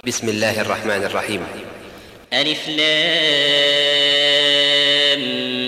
بسم الله الرحمن الرحيم. ألف لام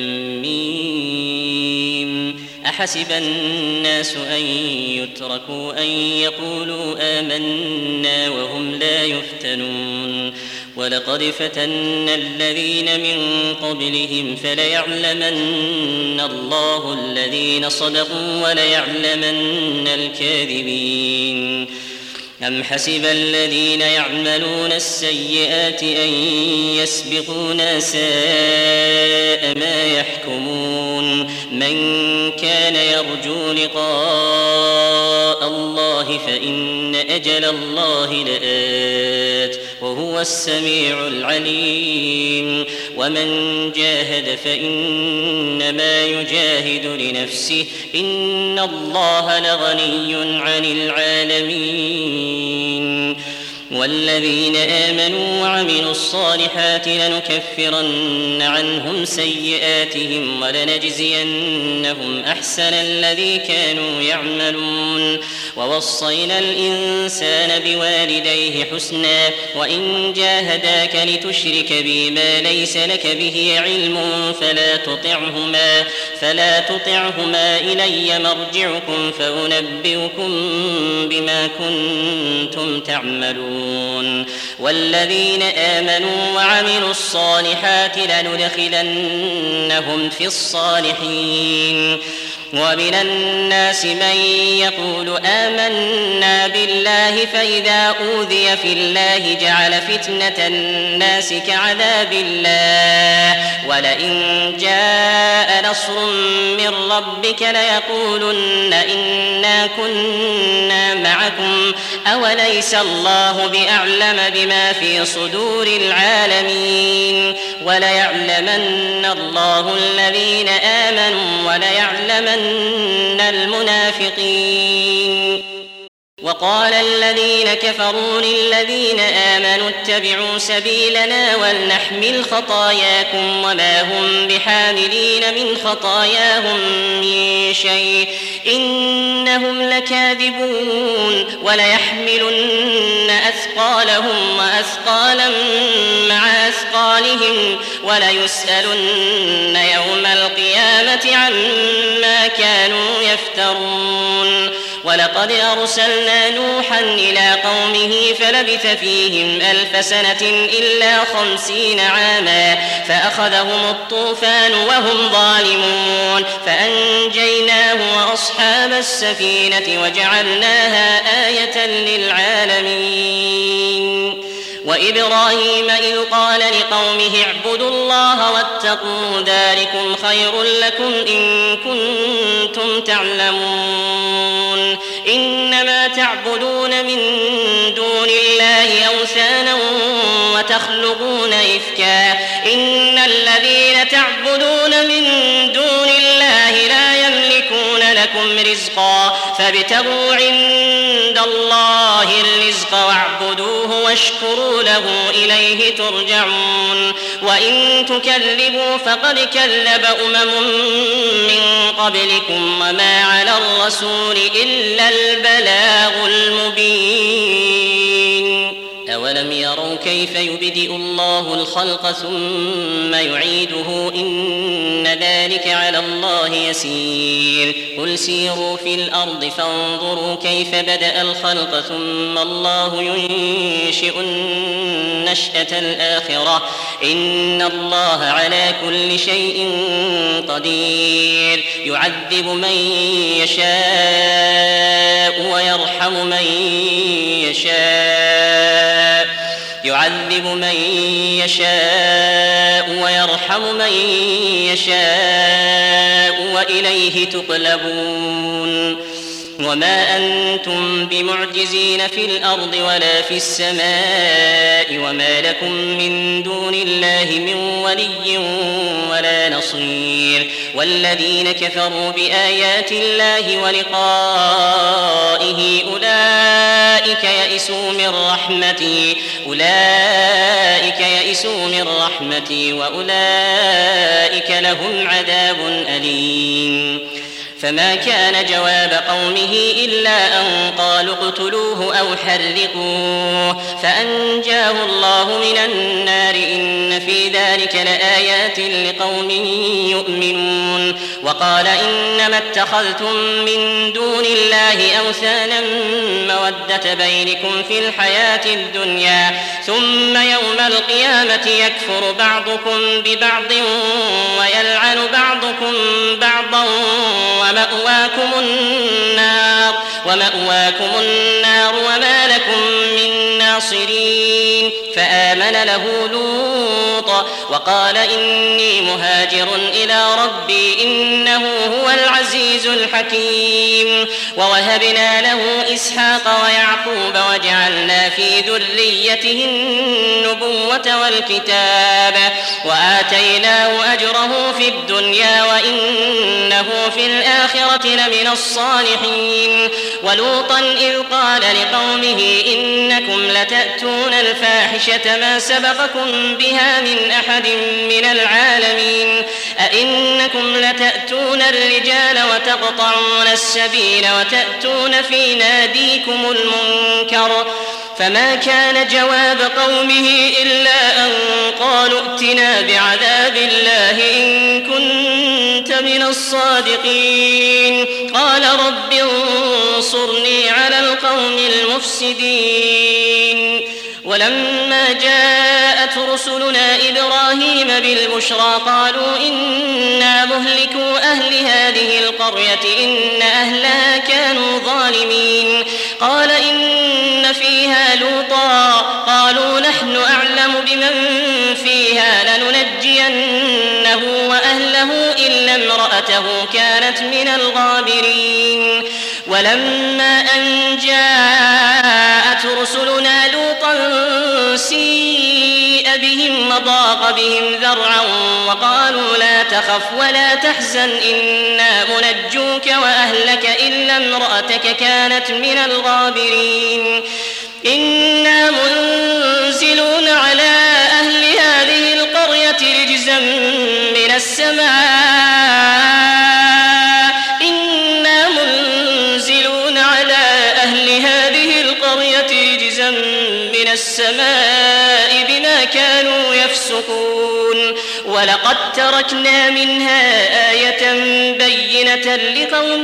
ميم. أحسب الناس أن يتركوا أن يقولوا آمنا وهم لا يفتنون ولقد فتنا الذين من قبلهم فليعلمن الله الذين صدقوا وليعلمن الكاذبين. أم حسب الذين يعملون السيئات أن يسبقونا ساء ما يحكمون. من كان يرجو لقاء الله فإن أجل الله لآت وهو السميع العليم. ومن جاهد فإنما يجاهد لنفسه إن الله لغني عن العالمين. والذين آمنوا وعملوا الصالحات لنكفرن عنهم سيئاتهم ولنجزينهم أحسن الذي كانوا يعملون. ووصينا الإنسان بوالديه حسنا وإن جاهداك لتشرك بي ما ليس لك به علم فلا تطعهما إلي مرجعكم فأنبئكم بما كنتم تعملون. والذين آمنوا وعملوا الصالحات لندخلنهم في الصالحين. ومن الناس من يقول آمنا بالله فإذا أوذي في الله جعل فتنة الناس كعذاب الله ولئن جاء نصر من ربك ليقولن إنا كنا معكم أوليس الله بأعلم بما في صدور العالمين. وليعلمن الله الذين آمنوا وليعلمن المنافقين. وقال الذين كفروا للذين آمنوا اتبعوا سبيلنا ولنحمل خطاياكم وما هم بحاملين من خطاياهم من شيء إنهم لكاذبون. وليحملن أثقالهم وأثقالا مع أثقالهم وليسألن يوم القيامة عما كانوا يفترون. ولقد أرسلنا نوحا إلى قومه فلبث فيهم 1000 سنة إلا 50 عاما فأخذهم الطوفان وهم ظالمون فأنجيناه وأصحاب السفينة وجعلناها آية للعالمين. وإبراهيم إذ قال لقومه اعبدوا الله واتقوا ذلكم خير لكم إن كنتم تعلمون. إنما تعبدون من دون الله أوثانا وتخلقون إفكا إن الذين تعبدون من دون الله لا يملكون لكم رزقا فابتغوا عند الله الرزق واعبدوه واشكروا له إليه ترجعون. وإن تكذبوا فقد كذب من قبلكم وما على الرسول إلا البلاغ المبين. أولم يروا كيف يبدئ الله الخلق ثم يعيده إن ذلك على الله يسير. قل سيروا في الأرض فانظروا كيف بدأ الخلق ثم الله ينشئ النشأة الآخرة إن الله على كل شيء قدير. يعذب من يشاء ويرحم من يشاء وإليه تقلبون. وما أنتم بمعجزين في الأرض ولا في السماء وما لكم من دون الله من ولي ولا نصير. والذين كفروا بآيات الله ولقائه أولئك يئسوا من رحمتي وأولئك لهم عذاب أليم. فما كان جواب قومه إلا أن قالوا اقتلوه أو حرقوه فأنجاه الله من النار إن في ذلك لآيات لقوم يؤمنون وقال إنما اتخذتم من دون الله أوثانا مودة بينكم في الحياة الدنيا ثم يوم القيامة يكفر بعضكم ببعض ويلعن بعضكم بعضا ومأواكم النار وما لكم من ناصرين فآمن له لوط وقال إني مهاجر إلى ربي إنه هو العزيز الحكيم ووهبنا له إسحاق ويعقوب وجعلنا في ذريته النبوة والكتاب وآتيناه أجره في الدنيا وإنه في الآخرة لمن الصالحين ولوطا إذ قال لقومه إنكم لتأتون الفاحشة ما سبقكم بها من أحد من العالمين أئنكم لتأتون الرجال وتقطعون السبيل وتأتون في ناديكم المنكر فما كان جواب قومه إلا أن قالوا ائتنا بعذاب الله إن كنت من الصادقين قال رب انصرني على القوم المفسدين ولما جاءت رسلنا إبراهيم بالبشرى قالوا إنا مهلكو أهل هذه القرية إن أهلها كانوا ظالمين قال إن فيها لوطا قالوا نحن أعلم بمن فيها لننجينه وأهله إلا امرأته كانت من الغابرين ولما أن جاءت رسلنا لوطا سيء بهم وضاق بهم ذرعا وقالوا لا تخف ولا تحزن إنا منجوك وأهلك إلا امرأتك كانت من الغابرين إنا منزلون على أهل هذه القرية رجزا من السماء بما كانوا يفسقون ولقد تركنا منها آية بينة لقوم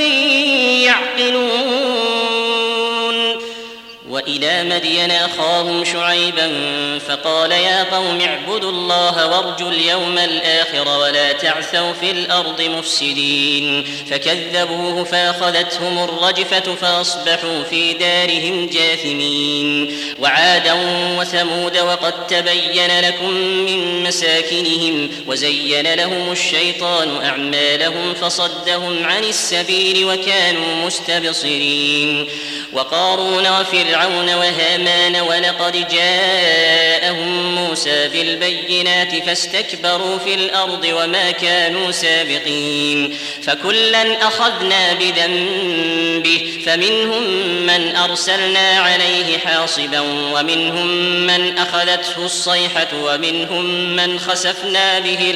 يعقلون وإلى مدين أخاهم شعيبا فقال يا قوم اعبدوا الله وارجوا اليوم الآخر ولا تعثوا في الأرض مفسدين فكذبوه فأخذتهم الرجفة فأصبحوا في دارهم جاثمين وعادا وثمود وقد تبين لكم من مساكنهم وزين لهم الشيطان أعمالهم فصدهم عن السبيل وكانوا مستبصرين وقارون وفرعون وهامان ولقد جاءهم موسى بالبينات فاستكبروا في الأرض وما كانوا سابقين فكلا أخذنا بذنبه فمنهم من أرسلنا عليه حاصبا ومنهم من أخذته الصيحة ومنهم من خسفنا به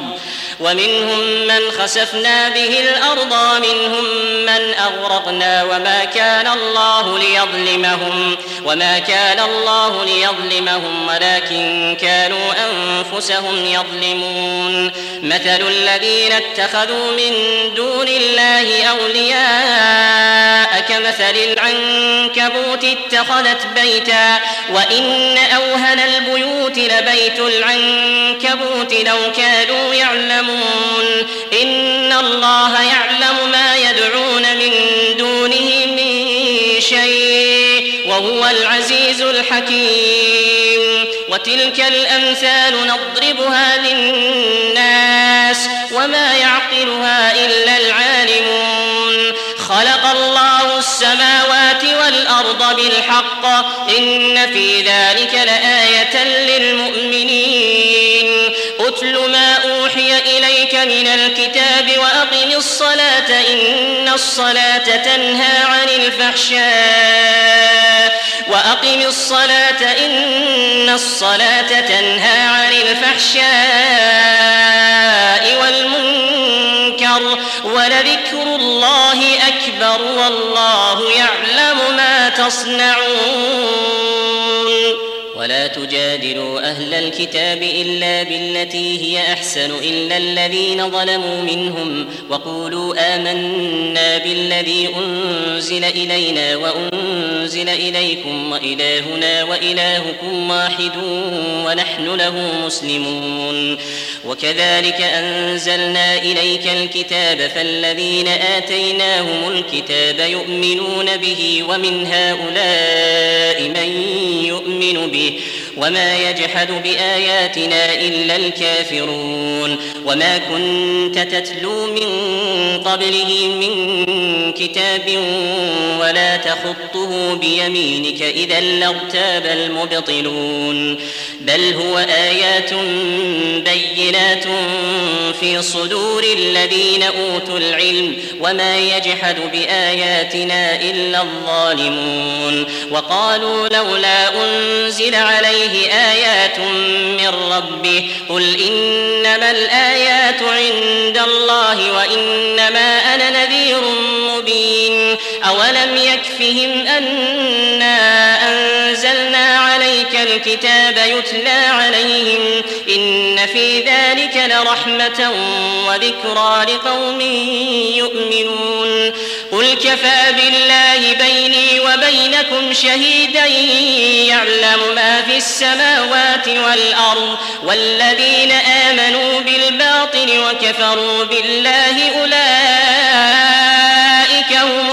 الأرض ومنهم من أغرقنا وما كان الله ليظلمهم ولكن كانوا أنفسهم يظلمون مثل الذين اتخذوا من دون الله أولياء كمثل العنكبوت اتخذت بيتا وإن أوهن البيوت لبيت العنكبوت لو كانوا يعلمون إن الله يعلم ما يدعون من دونه من شيء وهو العزيز الحكيم وتلك الأمثال نضربها للناس وما يعقلها إلا العالمون خلق الله السماوات والأرض بالحق إن في ذلك لآية للمؤمنين أتل ما أوحي إليك من الكتاب وأقم الصلاة إن الصلاة تنهى عن الفحشاء والمنكر أكبر ولذكر الله أكبر والله يعلم ما تصنعون ولا تجادلوا أهل الكتاب إلا بالتي هي أحسن إلا الذين ظلموا منهم وقولوا آمنا بالذي أنزل إلينا وأنزل إليكم وإلهنا وإلهكم واحد ونحن له مسلمون وكذلك أنزلنا إليك الكتاب فالذين آتيناهم الكتاب يؤمنون به ومن هؤلاء من يؤمن به وما يجحد بآياتنا إلا الكافرون وما كنت تتلو من قبله من كتاب ولا تخطه بيمينك إذا لارتاب المبطلون بل هو آيات بينات في صدور الذين أوتوا العلم وما يجحد بآياتنا إلا الظالمون وقالوا لولا أنزل عليه آيات من ربه قل إنما الآيات عند الله وإنما أنا نذير مبين أولم يكفهم أنا أنزلنا عليك الكتاب يتلى عليهم إن في ذلك لرحمة وذكرى لقوم يؤمنون قل كفى بالله بيني وبينكم شهيدا يعلم ما في السماوات والأرض والذين آمنوا بالباطل وكفروا بالله أولئك هم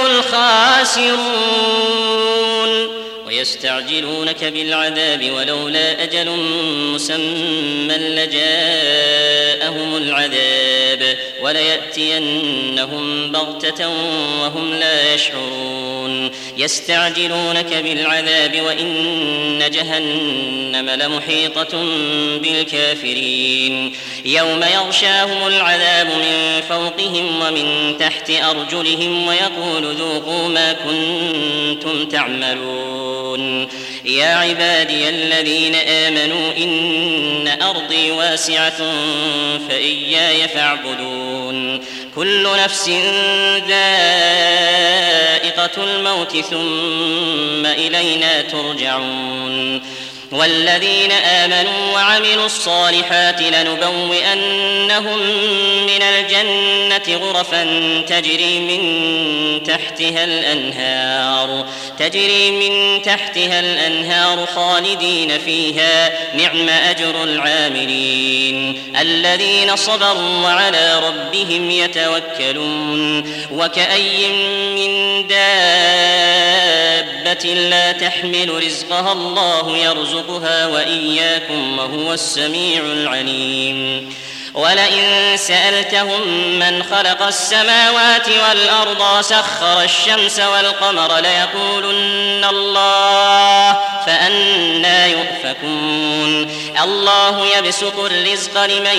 الخاسرون ويستعجلونك بالعذاب ولولا أجل مسمى لجاءهم العذاب وليأتينهم بغتة وهم لا يشعرون يستعجلونك بالعذاب وإن جهنم لمحيطة بالكافرين يوم يغشاهم العذاب من فوقهم ومن تحت أرجلهم ويقول ذوقوا ما كنتم تعملون يا عبادي الذين آمنوا إن أرضي واسعة فإياي فاعبدون كل نفس ذائقة الموت ثم إلينا ترجعون والذين آمنوا وعملوا الصالحات لنبوئنهم من الجنة غرفا تجري من تحتها الأنهار خالدين فيها نعم أجر العاملين الذين صبروا وعلى ربهم يتوكلون وكأي من دابة لا تحمل رزقها الله يرزقها وإياكم وهو السميع العليم ولئن سألتهم من خلق السماوات والأرض وسخر الشمس والقمر ليقولن الله فأنى يؤفكون الله يبسط الرزق لمن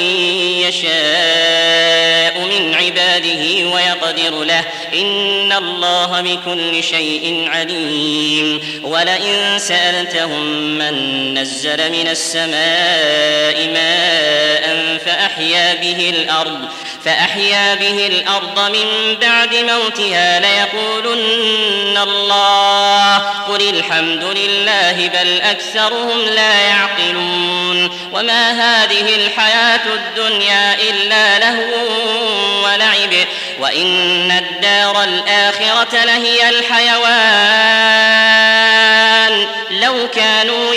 يشاء من عباده ويقدر له إن الله بكل شيء عليم ولئن سألتهم من نزل من السماء ماء فأحيا به الأرض من بعد موتها ليقولن الله قل الحمد لله بل أكثرهم لا يعقلون وما هذه الحياة الدنيا إلا لهو ولعب وإن الدار الآخرة لهي الحيوان لو كانوا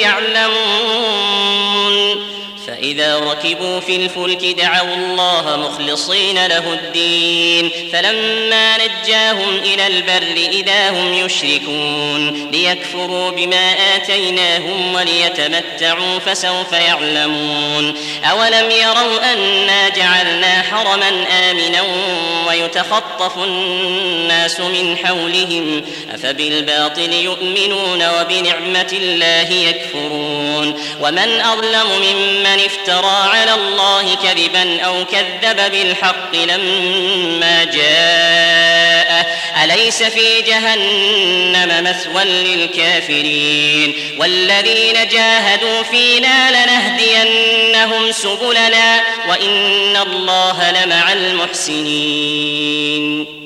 يعلمون فإذا ركبوا في الفلك دعوا الله مخلصين له الدين فلما نجاهم إلى البر إذا هم يشركون ليكفروا بما آتيناهم وليتمتعوا فسوف يعلمون أولم يروا أنا جعلنا حرما آمنا ويتخطف الناس من حولهم أفبالباطل يؤمنون وبنعمة الله يكفرون ومن أظلم ممن افترى على الله كذبا أو كذب بالحق لما جاءه أليس في جهنم مثوى للكافرين والذين جاهدوا فينا لنهدينهم سبلنا وإن الله لمع المحسنين